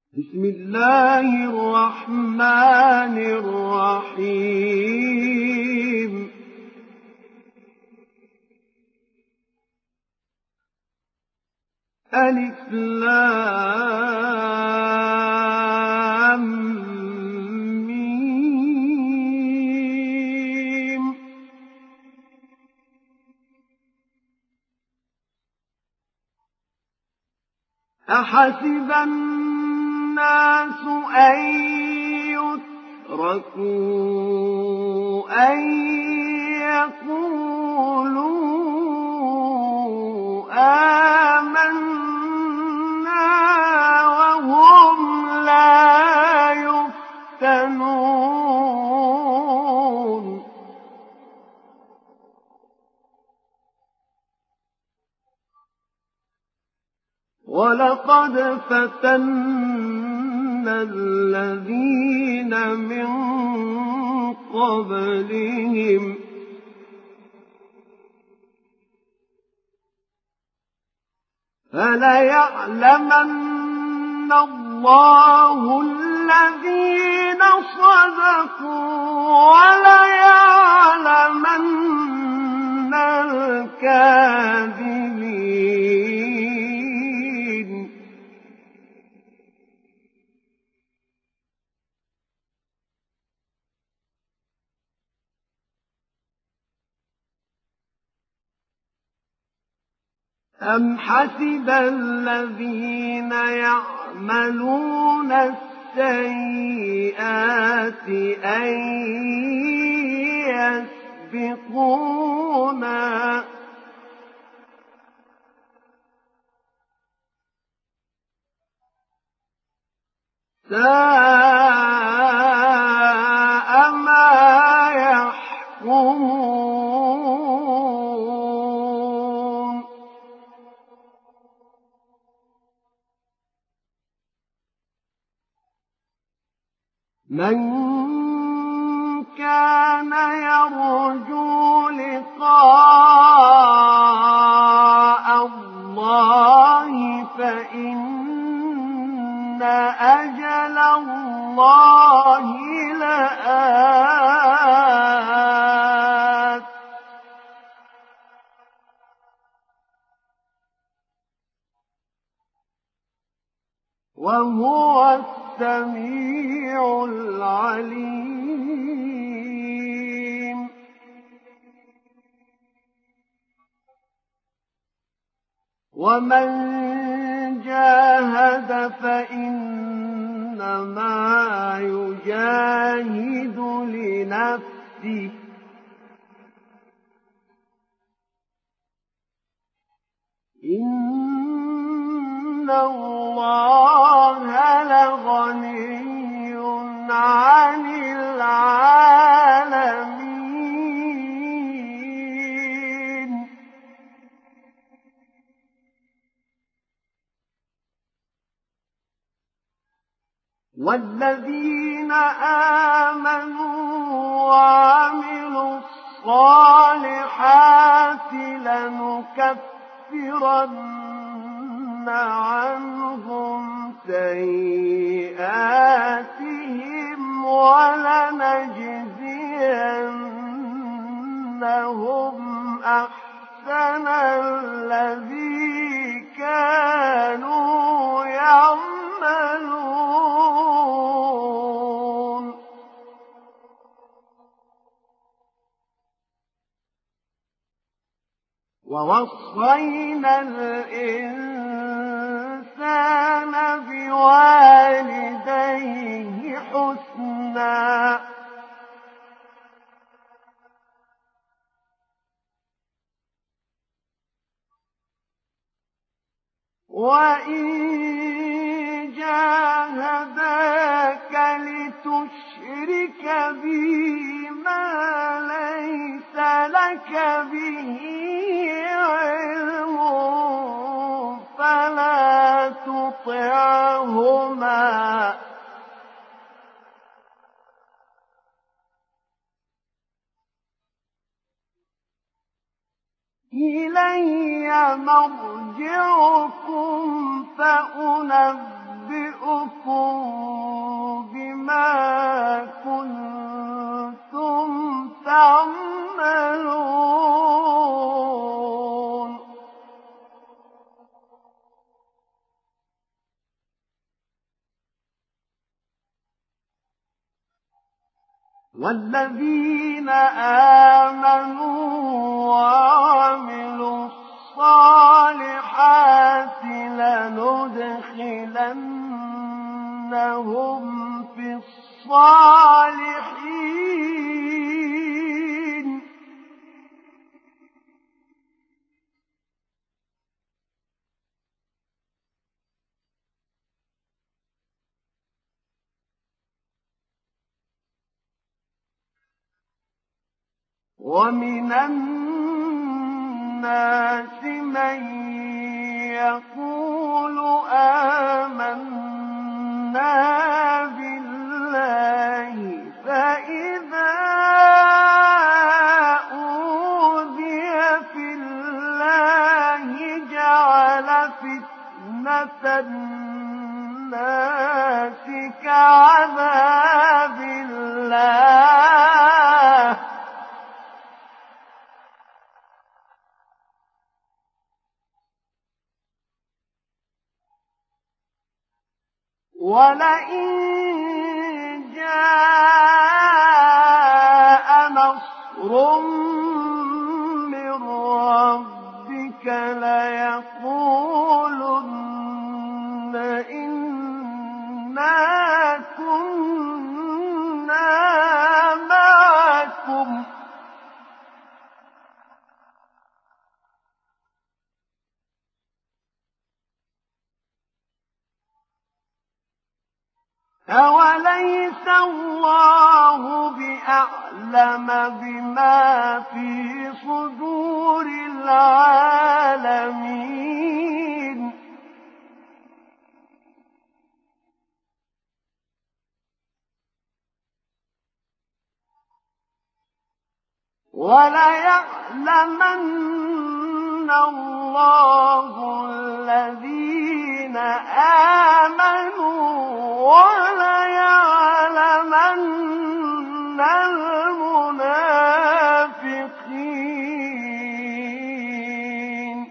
بسم الله الرحمن الرحيم ألف لام ميم أحسب الناس أن يتركوا أن يقولوا آمنا وهم لا يفتنون ولقد فتنا الذين من قبلهم فليعلمن الله الذين صدقوا وليعلمن الكاذبين أم حسب الذين يعملون السيئات أن يسبقونا ساء ما يحكمون من كان يرجو لقاء الله فإن أجل الله لآت وهو السميع العليم ومن جاهد فإنما يجاهد لنفسه إن الله لغني عن العالمين والذين آمنوا وعملوا الصالحات لنكفرن عنهم سيئاتهم ولنجزينهم أحسن الذي كانوا يعملون ووصينا الإنسان بوالديه حسنا وإن جاهداك لتشرك بي ما ليس لك به علم فلا تطعهما إلي مرجعكم فأنبئكم والذين آمنوا وعملوا الصالحات لندخلنهم في الصالحين ومن الناس من يقول آمنا بالله فإذا أوذي في الله جعل فتنة الناس كعذاب الله ولئن جاء نصر من ربك ليقولن إنا كنا معكم أوليس الله بأعلم بما في صدور العالمين وليعلمن الله الذين آمنوا وليعلمن المنافقين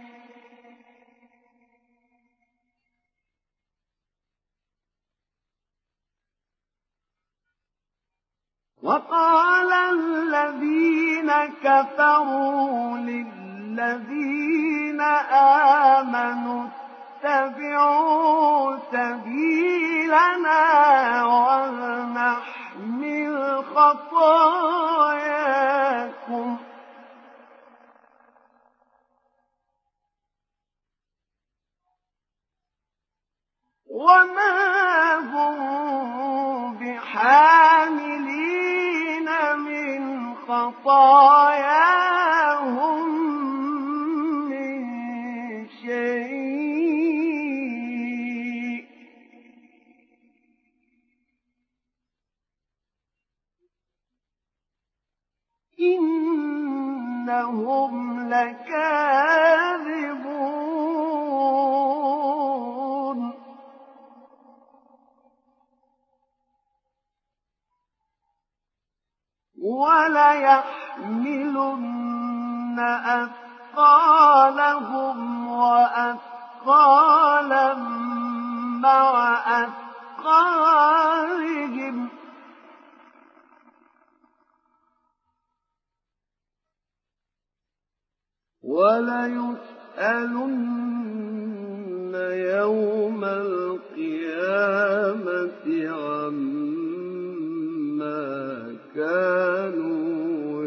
وقال الذين كفروا للذين آمنوا اتبعوا سبيلنا ولنحمل خطاياكم وما هم بحاملين من خطاياهم من شيء إنهم لكاذبون وليحملن أثقالهم وأثقالا مع أثقالهم وليسألن يوم القيامة عما كانوا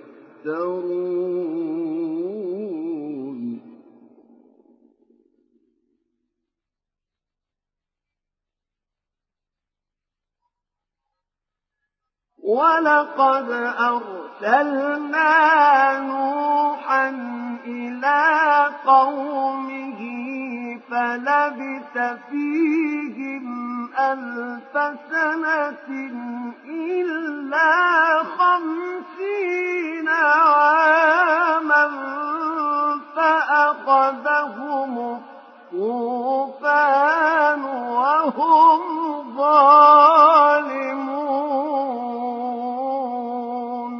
يفترون ولقد أرسلنا نوحا إلى قومه فلبث فيهم 1000 سنة إلا 50 عاما فأخذهم الطوفان وهم ظالمون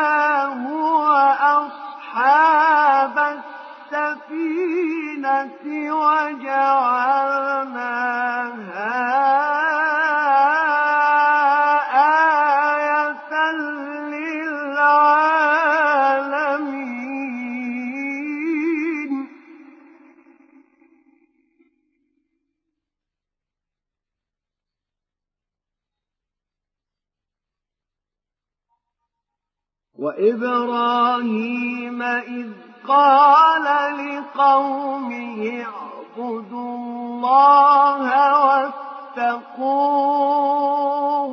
فأنجيناه وأصحاب السفينة وإبراهيم إذ قال لقومه اعبدوا الله واتقوه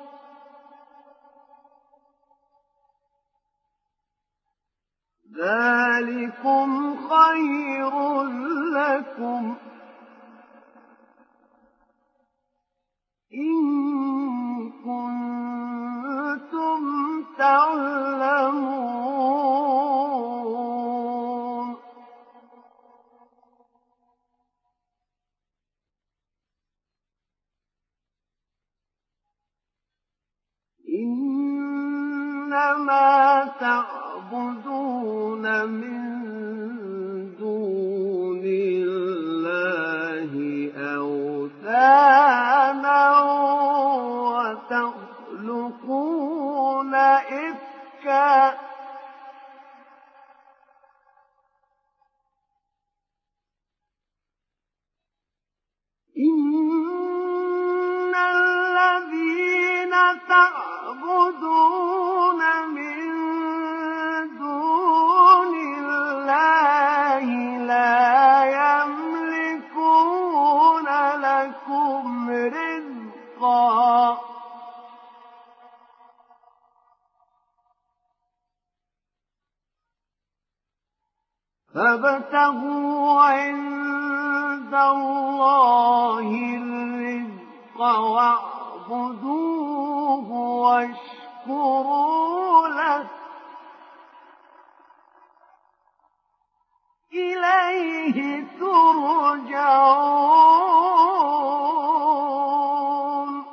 ذلكم خير لكم إن كنتم تعلمون إنما تعبدون من دون الله أوثانا وتخلقون إفكا إن الذين تعبدون من دون الله لا يملكون لكم رزقا فابتغوا عند الله الرزق واعبدوه واشكروا له إليه ترجعون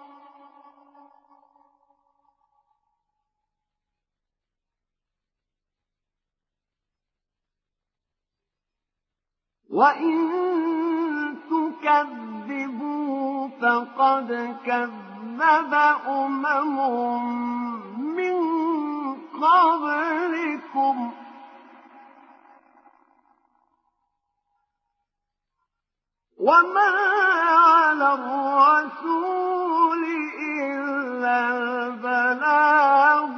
وإن تكذبوا فقد كذب من قبلكم وما على الرسول إلا البلاغ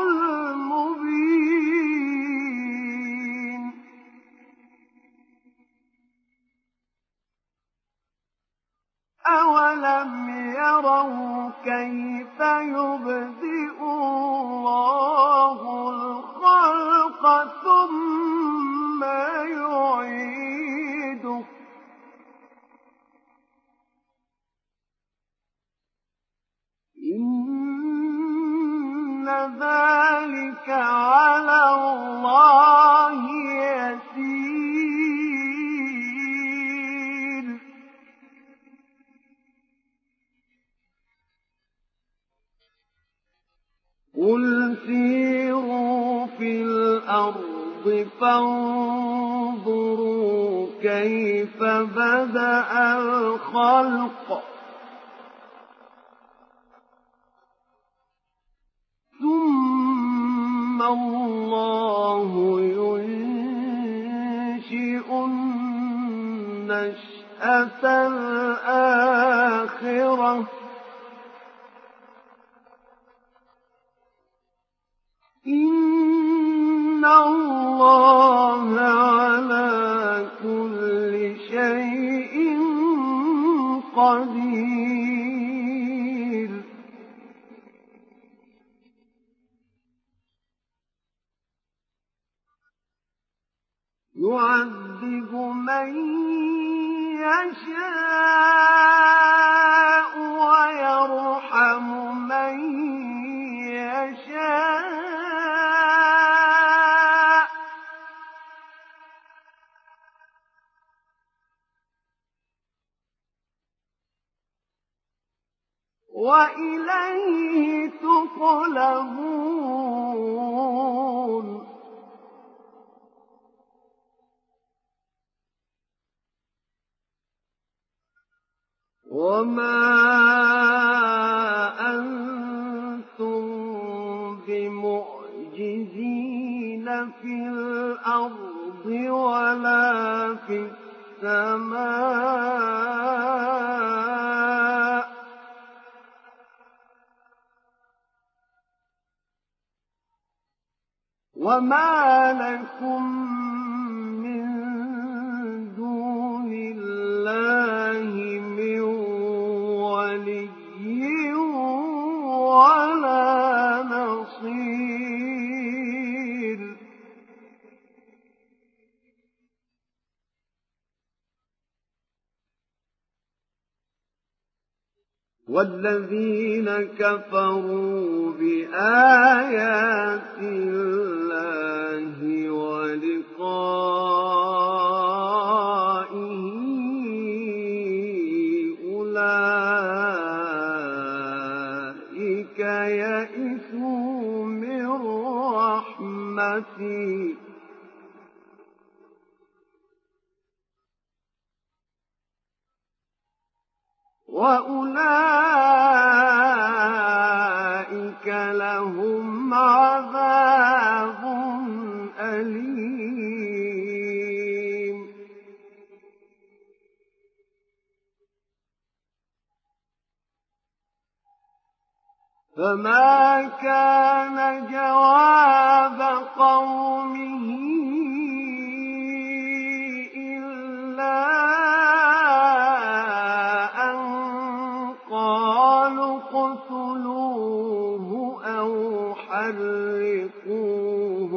المبين أولم يروا كيف يبدئ الله الخلق ثم يعيده إن ذلك على الله يسير قل سيروا في الأرض فانظروا كيف بدأ الخلق ثم الله ينشئ النشأة الآخرة إن الله على كل شيء قدير يعذب من يشاء ويرحم من يشاء وإليه تقلبون وما أنتم بمعجزين في الأرض ولا في السماء وما لكم من دون الله من ولي ولا نصير والذين كفروا بآيات الله ولقائه أولئك يئسوا من رحمتي وأولئك لهم عذاب أليم فما كان جواب قومه إلا اقتلوه أو حرقوه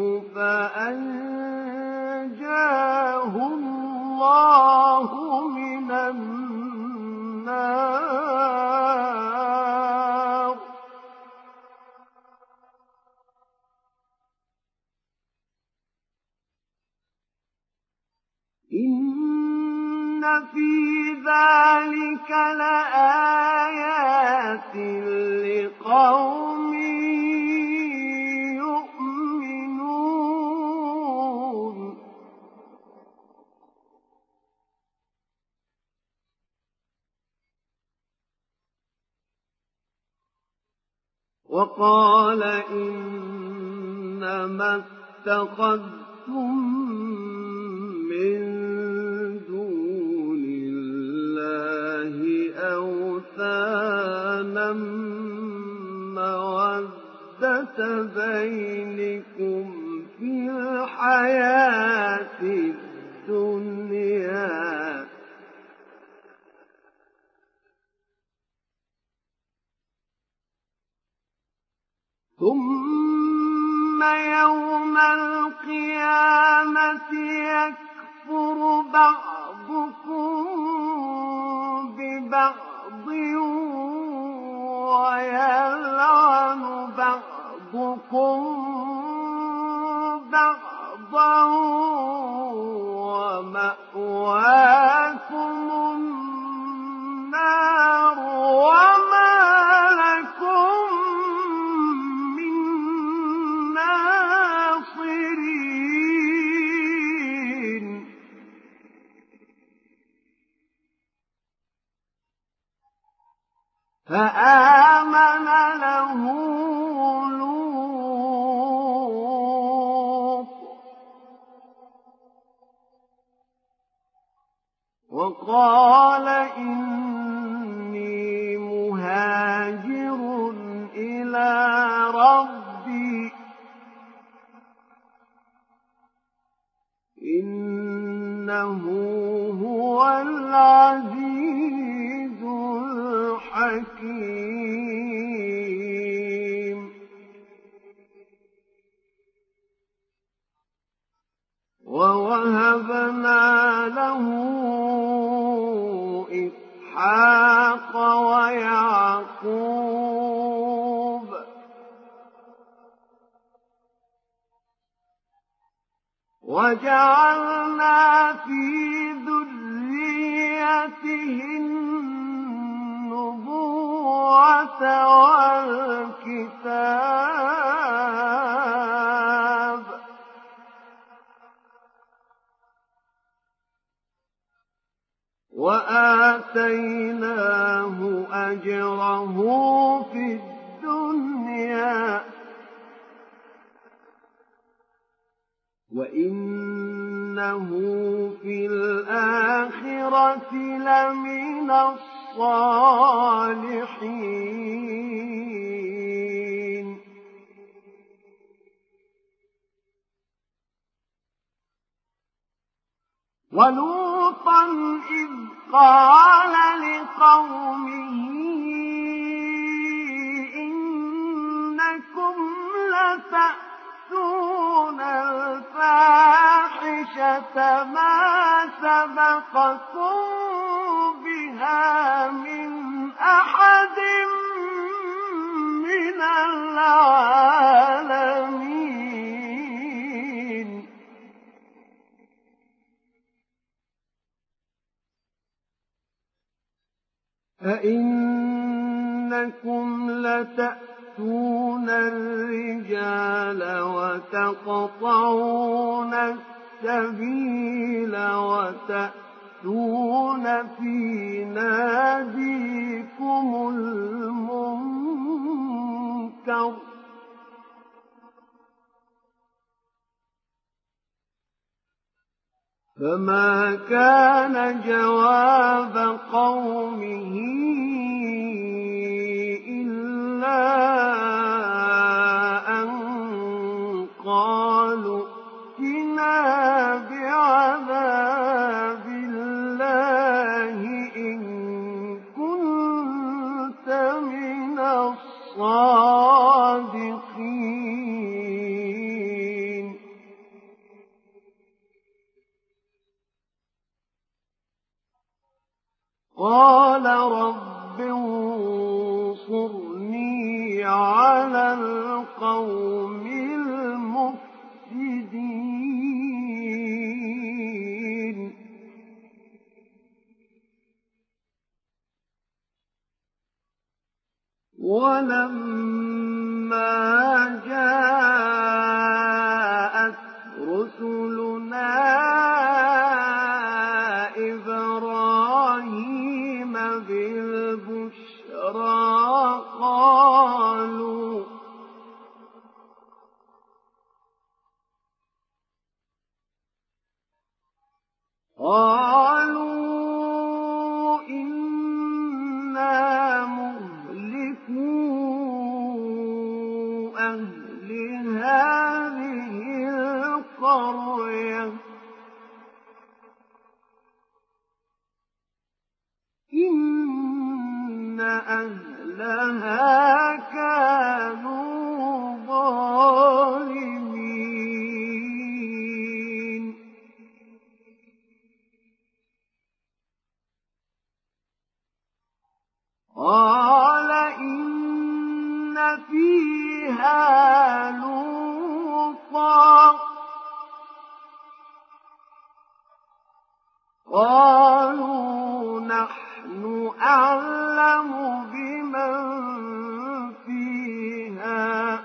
فأنجاه الله من النار إن في ذلك لآيات لقوم يؤمنون وقال إنما اتخذتم من دون الله أوثانا مودة بينكم في الحياة الدنيا ثم يوم القيامة يكفر بعضكم ببعض ويلعن بعضكم بعضا ومأواكم النار وما لكم من ناصرين فآمن له لوط وقال إني مهاجر إلى ربي إنه هو العزيز الحكيم ووهبنا له إسحاق ويعقوب وجعلنا في ذريته النبوة والكتاب وآتيناه أجره في الدنيا وإنه في الآخرة لمن الصالحين ولوطا إذ قال لقومه إنكم لتأتون الفاحشة ما سبقكم بها من أحد من العالمين أئنكم لتأتون الرجال وتقطعون السبيل وتأتون في ناديكم المنكر فما كان جواب قومه إلا أن قالوا ائتنا بعذاب الله إن كنت من الصادقين قال رب انصرني على القوم المفسدين ولما جاءت رسلنا إبراهيم بالبشرى قالوا إنا مهلكو أهل هذه القرية إن أهلها كانوا ظالمين قال إن فيها لوطا قالوا نحن أعلم بمن فيها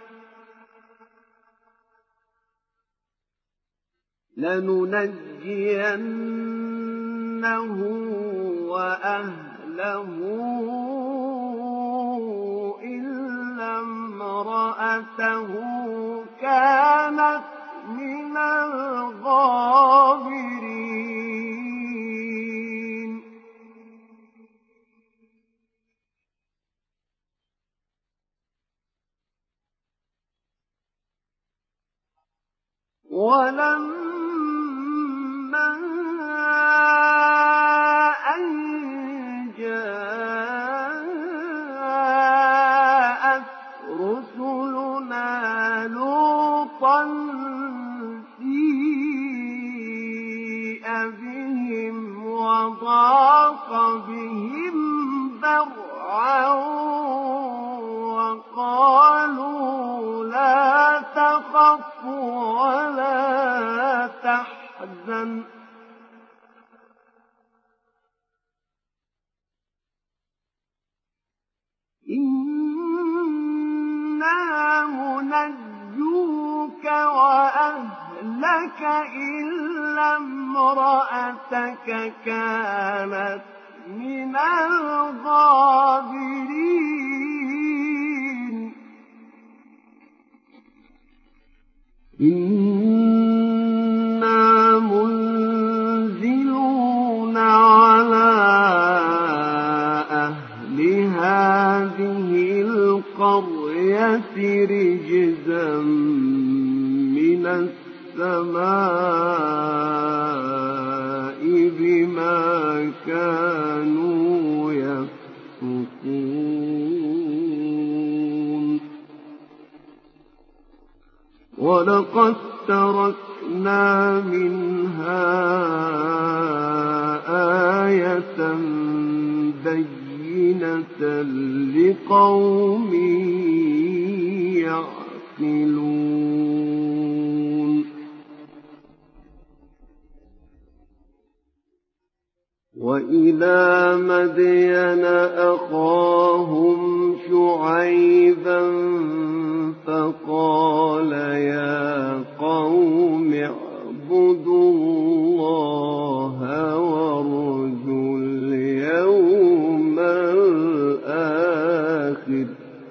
لننجينه وأهله إلا امرأته كانت من الغابرين ولما أن جاءت رسلنا لوطا سيء بهم وضاق بهم ذرعا وقالوا لا تخف ولا تحزن إنا منجوك وأهلك إلا امرأتك كانت من الغابرين إنا منزلون على أهل هذه القرية رجزا من السماء بما كانوا يفسقون ولقد تركنا منها آية بينة لقوم يعقلون وإلى مدين أخاهم شعيبا فقال يا قوم اعبدوا الله وارجوا اليوم الآخر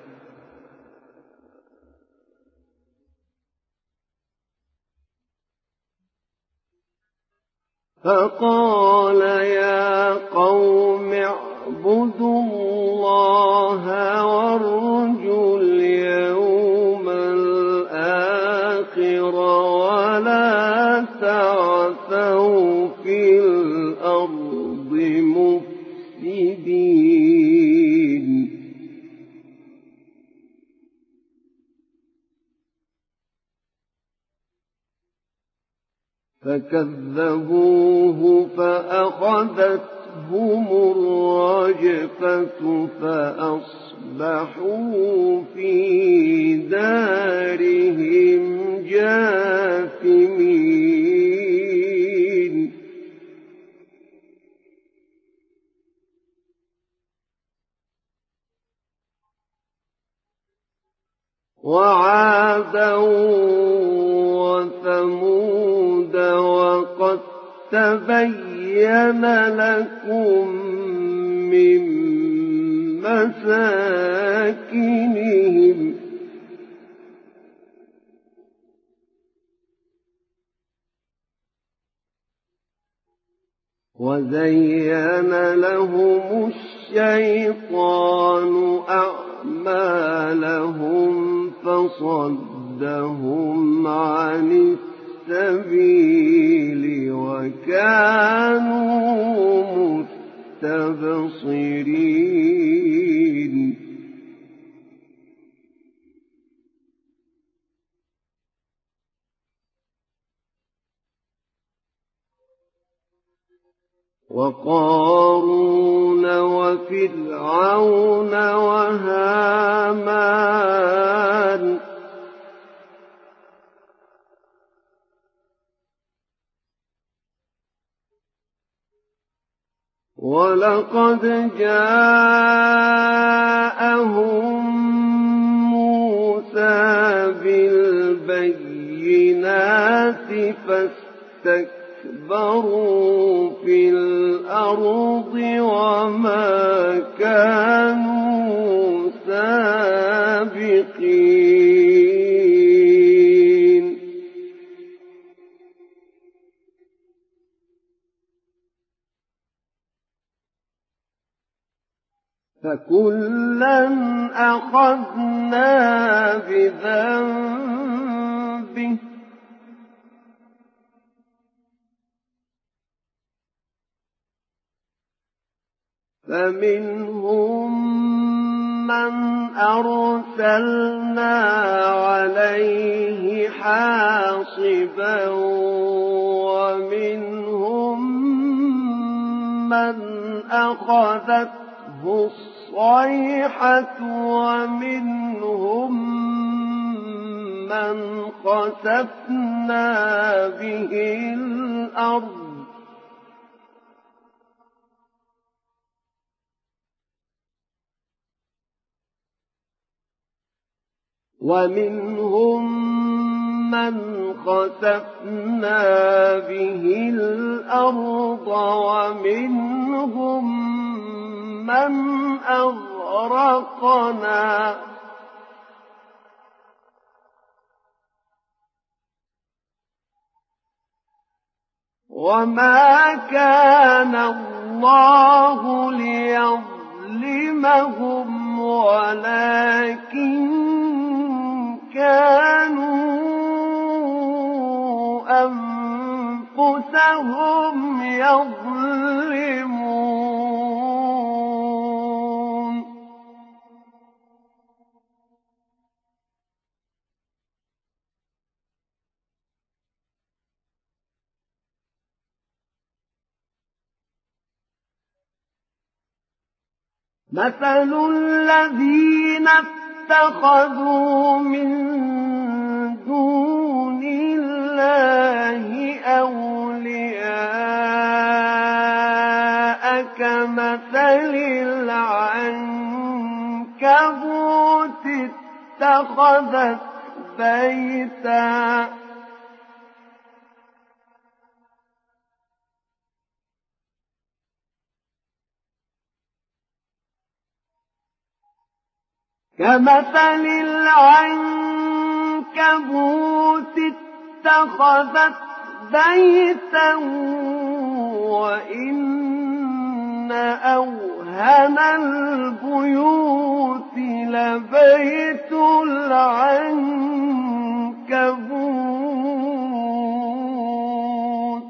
اعبدوا الله وارجوا اليوم الآخر ولا تعثوا في الأرض مفسدين فكذبوه فأخذتهم الرجفة فأصبحوا في دارهم جاثمين وعادا وثمود وقد تبين لكم من مساكنهم وزين لهم الشيطان أعمالهم فصدهم عن السبيل وكانوا مستبصرين وقارون وفرعون وهامان ولقد جاءهم موسى بالبينات فاستكبروا في الأرض وما كانوا سابقين فكلا أخذنا بذنبه فمنهم من أرسلنا عليه حاصبا ومنهم من أخذته الصيحة ومنهم من خسفنا به الأرض ومنهم من خسفنا به الأرض ومنهم من أغرقنا وما كان الله ليظلمهم ولكن كانوا أنفسهم يظلمون مثل الذين اتخذوا من دون الله أولياء كمثل العنكبوت اتخذت بيتا وإن أوهن البيوت لبيت العنكبوت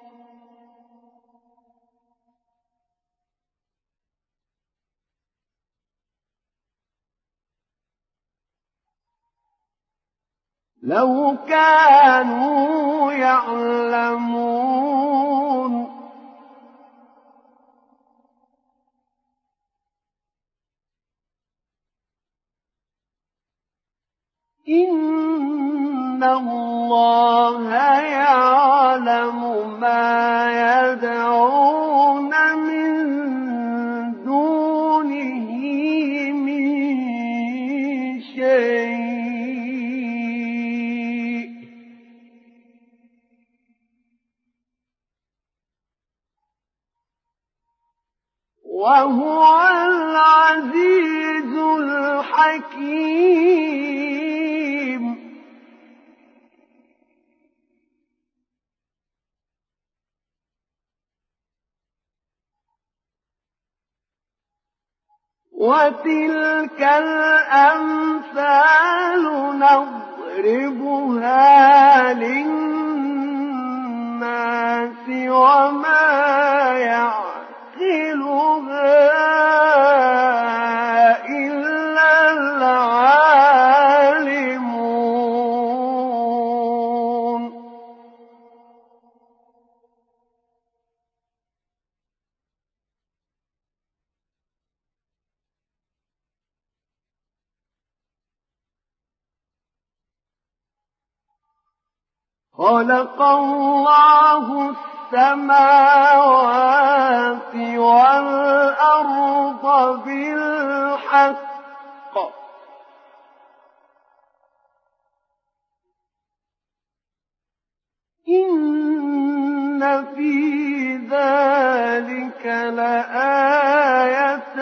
لو كانوا يعلمون إن الله يعلم ما يدعون من دونه من شيء وهو العزيز الحكيم وتلك الأمثال نضربها للناس وما يعقلها إلا العالمون خلق الله السماوات والأرض بالحق إن في ذلك لآية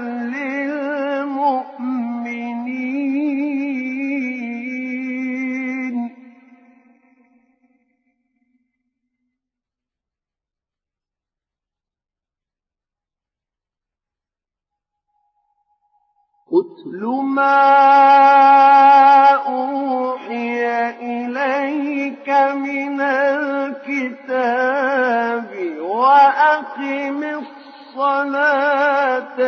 للمؤمنين أتل ما أوحي إليك من الكتاب وأقم الصلاة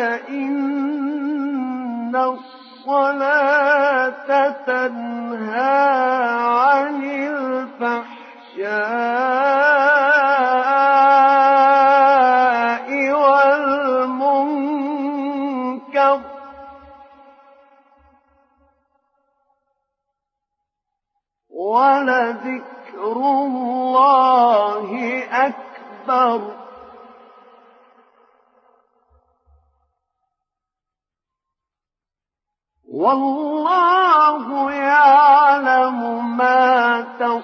إن الصلاة تنهى عن الفحشاء والمنكر ولذكر الله أكبر والله يعلم ما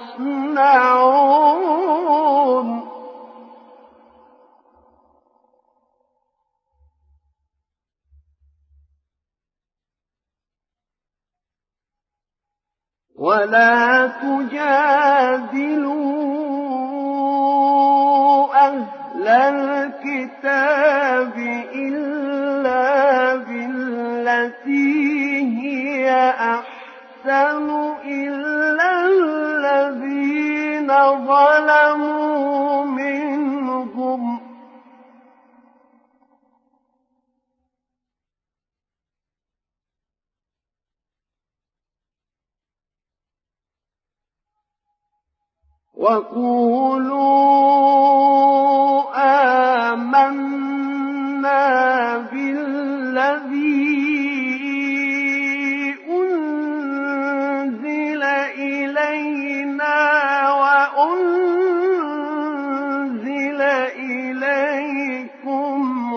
تصنعون ولا تجادلوا أهل الكتاب إلا بالتي هي أحسن إلا الذين ظلموا منهم وقولوا آمنا بالذي أنزل إلينا وأنزل إليكم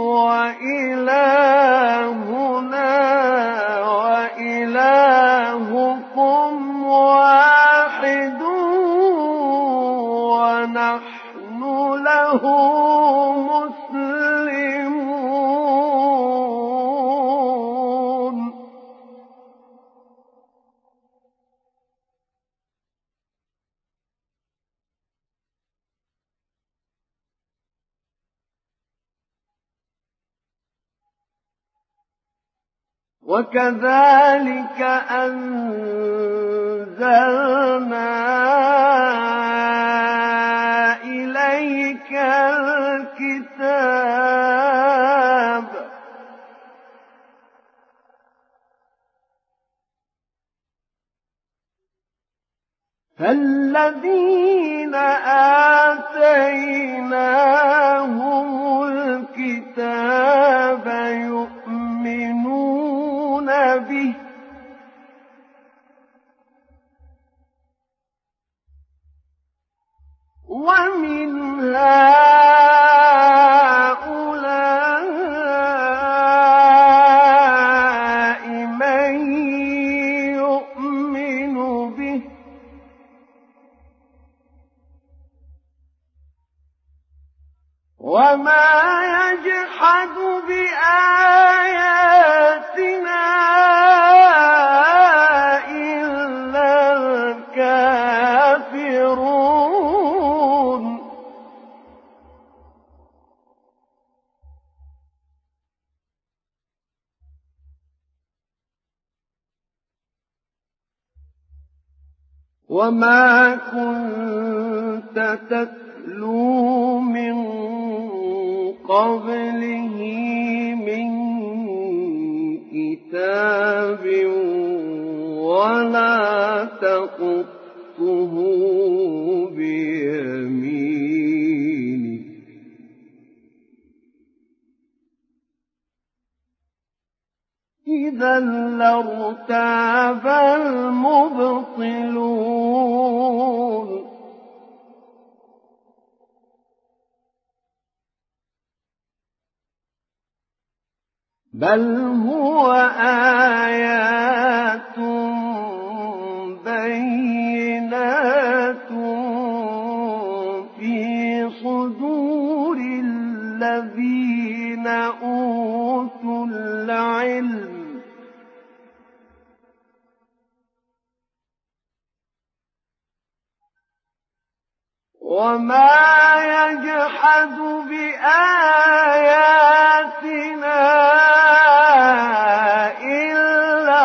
وإلهنا وإلهكم واحد ونحن له مسلمون وكذلك أنزلنا إليك الكتاب فالذين آتيناهم الكتاب يؤمنون به ومن هؤلاء من يؤمن به وما يجحد بآياتنا إلا الكافرون وما كنت تتلو من قبله من كتاب ولا تخطه بيمينك إذا لارتاب المبطلون بل هو آيات بينات في صدور الذين أوتوا العلم وما يجحد بآياتنا إلا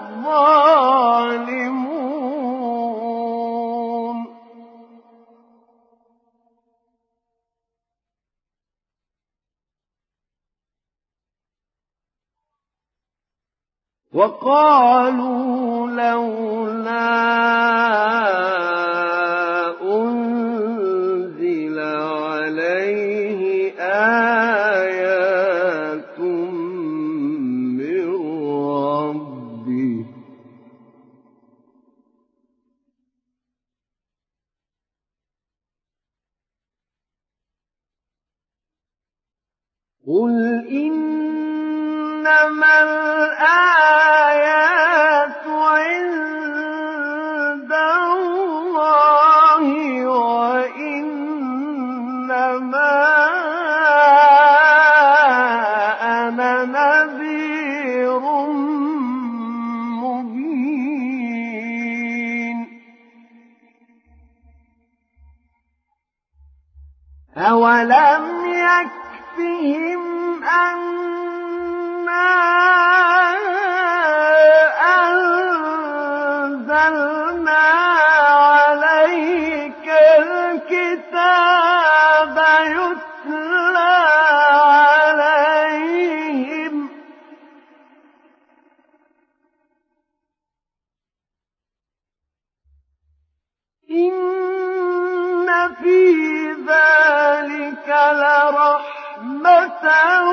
الظالمون وقالوا لولا أنزل عليه آيات من ربه قل إنما الآيات عند الله وإنما أنا نذير مبين أولم يكفهم أنا أنزلنا عليك في ذلك لرحمة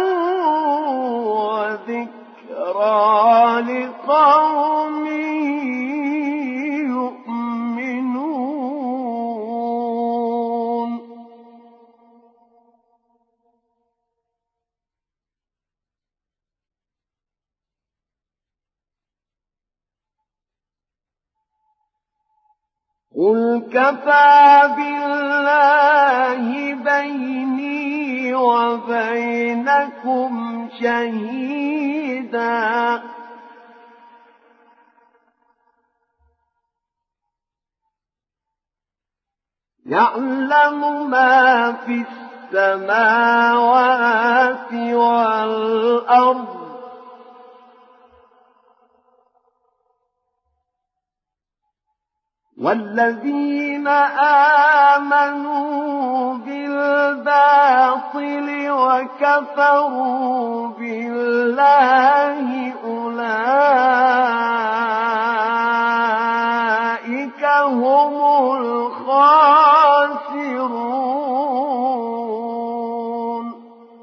وذكرى لقوم يؤمنون. قل كفى بالله بيني وبينكم شهيدا يعلم ما في السماوات والأرض والذين آمنوا بالباطل وكفروا بالله أولئك هم الخاسرون.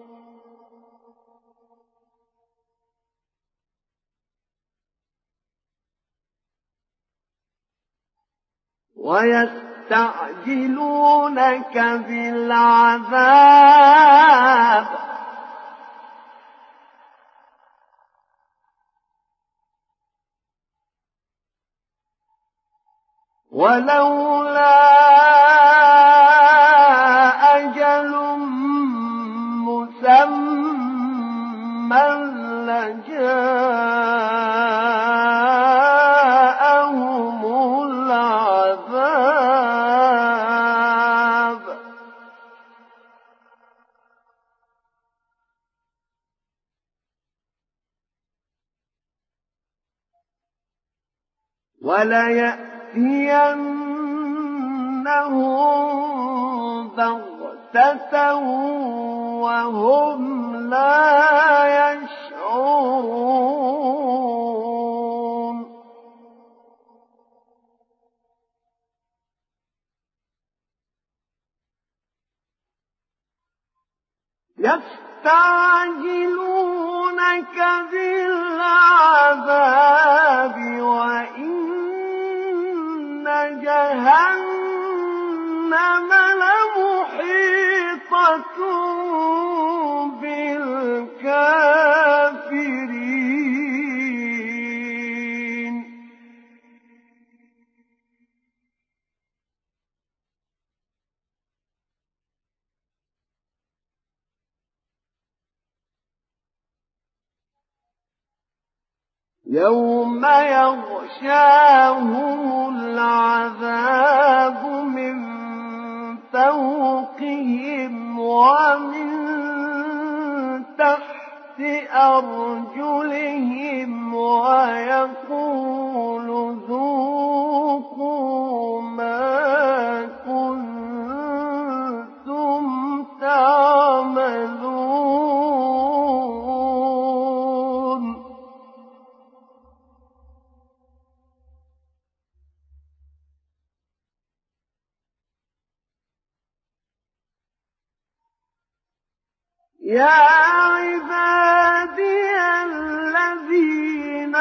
ويستعجلونك بالعذاب ولولا أجل مسمى لجاءهم العذاب وليأتينهم بغتة وهم لا يشعرون. يستعجلونك بالعذاب وإن جهنم لمحيطة بالكافرين. يوم يغشاهم العذاب من فوقهم ومن تحت أرجلهم ويقول ذوقوا ما كنتم تعملون. يا عبادي الذين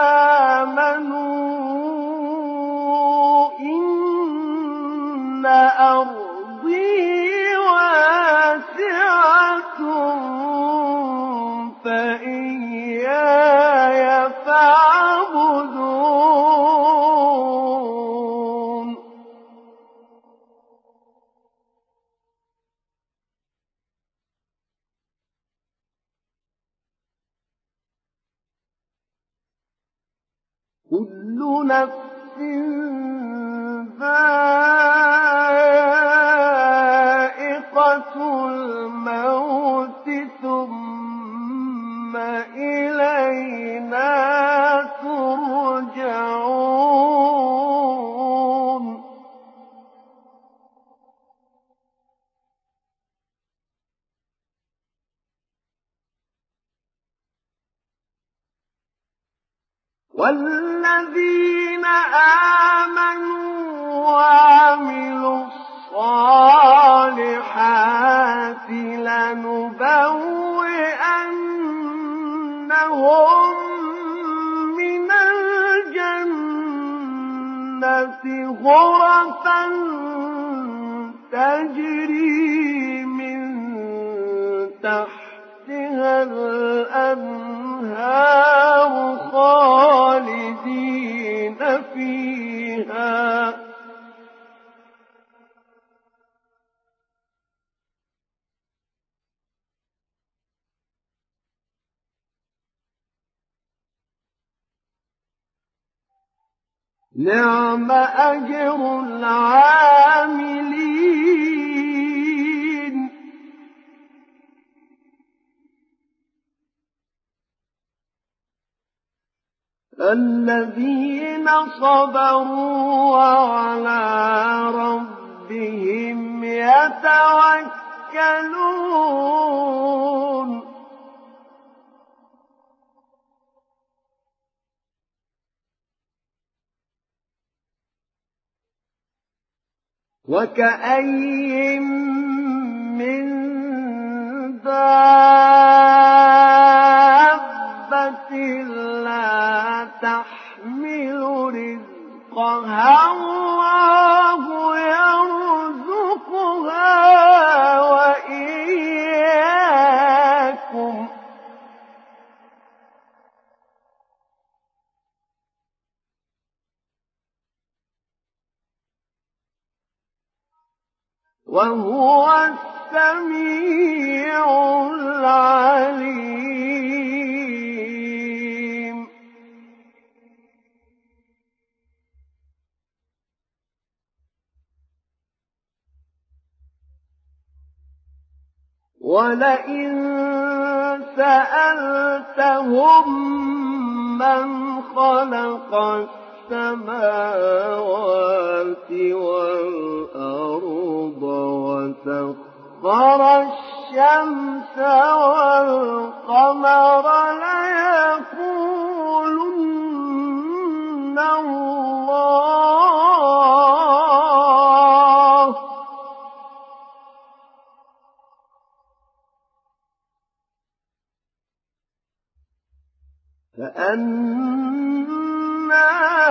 آمنوا إن أرضي واسعة فإياي فاعبدون. كل نفس ذائقة الموت ثم إلينا ترجعون. والذين آمنوا وعملوا الصالحات تجري من تحتها الأنهار خالدين فيها نعم أجر العاملين الذين صبروا وعلى ربهم يتوكلون وكأين من دابة لا تحمل رزقها الله يرزقها وإياكم وهو السميع العليم ولئن سألتهم من خلق السماوات والأرض وسخر الشمس والقمر ليقولن الله فأنى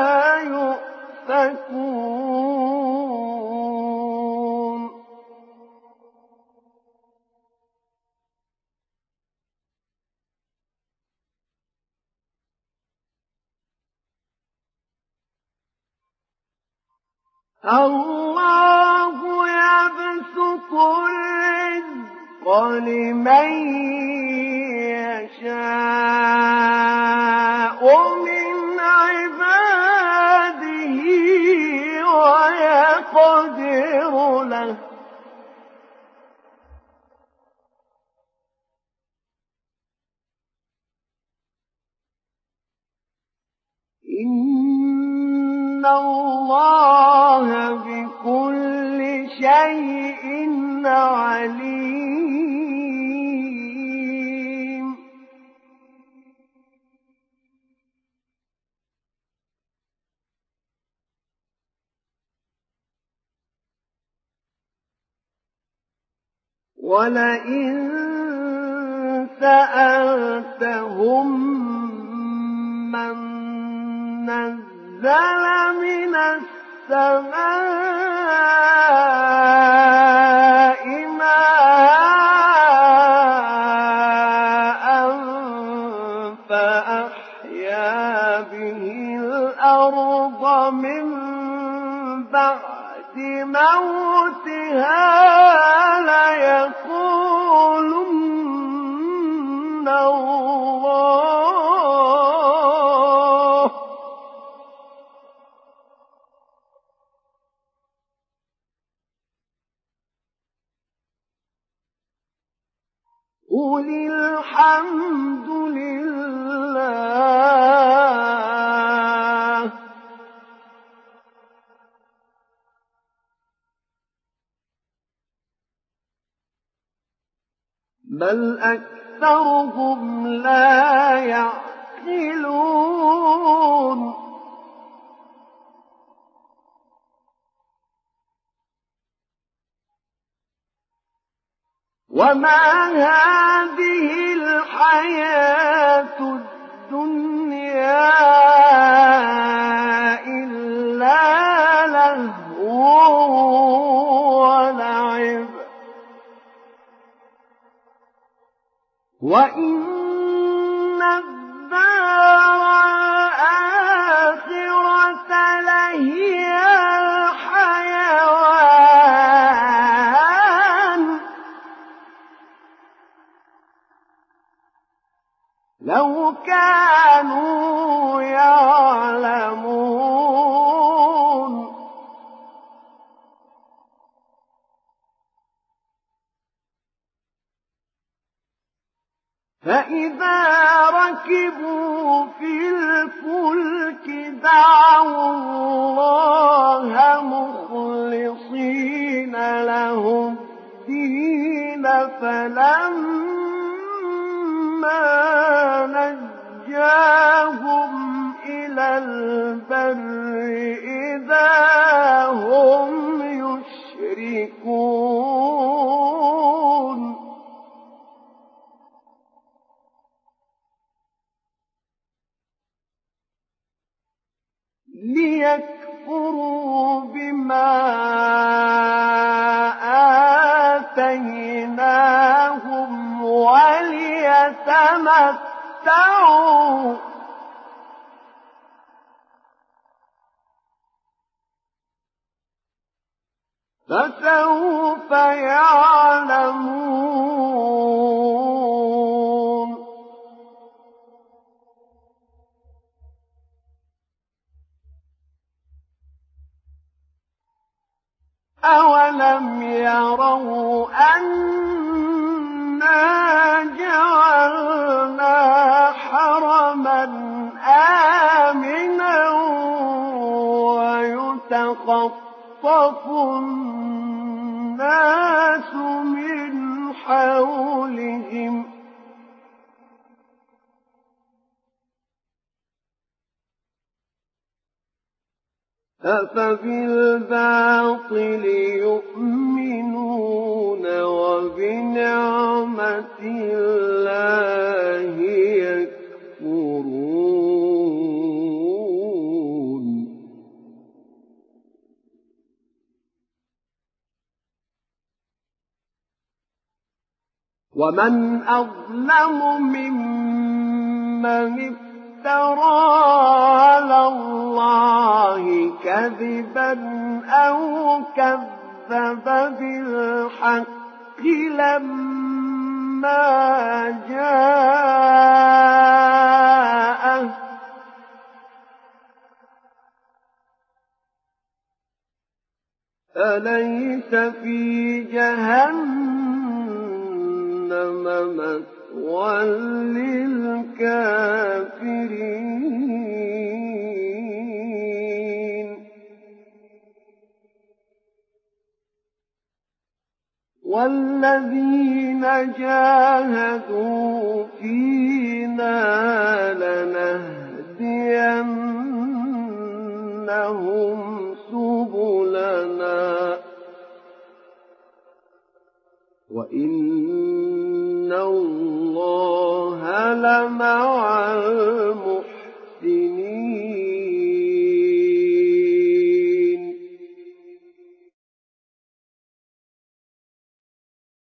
يؤفكون الله يبسط الرزق لمن يشاء من عباده ويقدر له إن الله بكل شيء عليم ولئن سألتهم من نزل من السماء ماء فأحيا به الأرض من بعد موتها ليقولن الله قل الحمد لله بل أكثرهم لا يعقلون وما هذه الحياة الدنيا إلا لهو ولعب وإن الدار الآخرة لهي الحيوان لو كانوا يعلمون فإذا ركبوا في الفلك دعوا الله مخلصين له الدين فلما نجاهم إلى البر إذا هم يشركون ليكفروا بما آتيناهم وليتمتعوا فسوف يعلمون أولم يروا أنا جعلنا حرما آمنا ويتخطف الناس من حولهم أفبالباطل يؤمنون وبنعمة الله يكفرون ومن أظلم ممن افترى على الله كذبا أو كذب بالحق لما جاءه أليس في جهنم مثوى للكافرين والذين جاهدوا فينا لنهدينهم سبلنا وإن الله لمع المحسنين